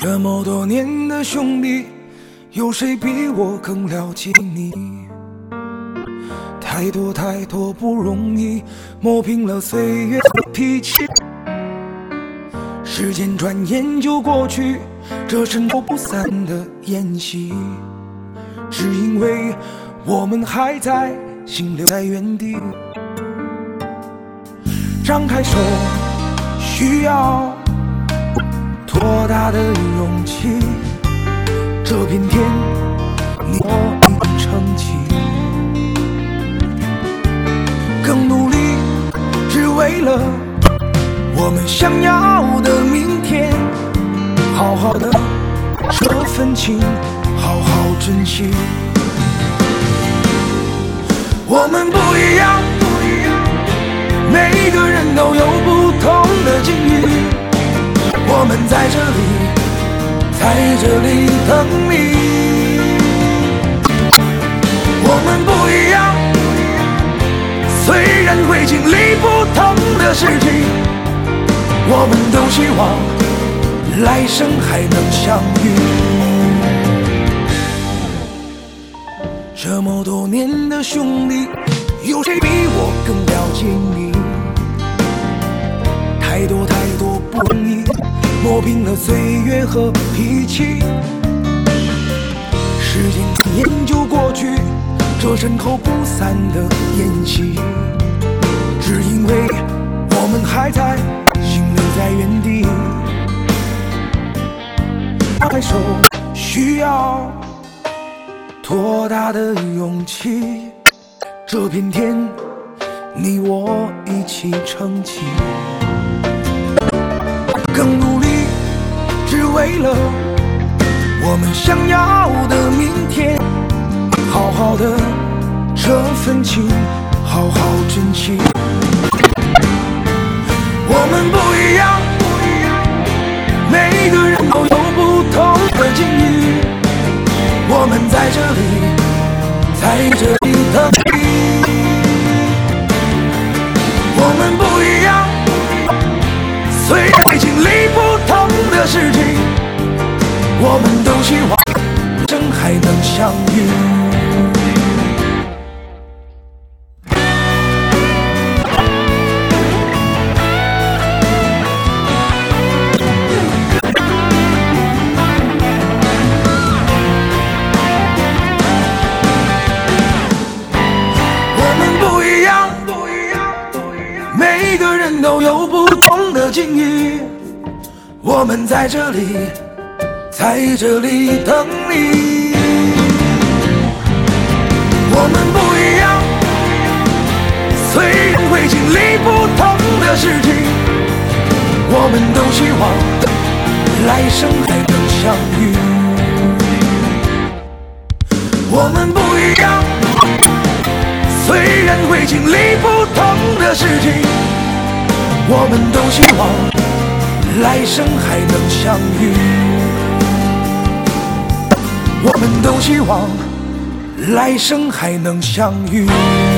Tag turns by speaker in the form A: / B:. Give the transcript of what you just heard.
A: 这么多年的兄弟，有谁比我更了解你？太多太多不容易，磨平了岁月的脾气。时间转眼就过去，这身后不散的宴席，只因为我们还在，心留在原地。张开手，需要多大的勇气？这片天，你我已撑起，更努力，只为了我们想要的明天。好好的这份情，好好珍惜。我们不一样，每个人都有不同的境遇。我们在这里等你。我们不一样，虽然会经历不同的事情，我们都希望来生还能相遇。这么多年的兄弟，有谁比我更了解你？太多太多不容易，磨平了岁月和脾气。时间转眼就过去，这身后不散的宴席，只因为我们还在，心留在原地。放开手，需要多大的勇气？这片天，你我一起撑起，更努力，只为了我们想要的明天。好好的这份情，好好珍惜。我们不一样，每个人都有不同的境遇。我们在这里等你。我们不一样，虽然会经历不同的事情，我们都希望真还能相遇。每个人都有不同的境遇，我们在这里等你。我们不一样，虽然会经历不同的事情，我们都希望来生还能相遇。我们不一样，虽然会经历不同的事情，我们都希望来生还能相遇。我们都希望来生还能相遇。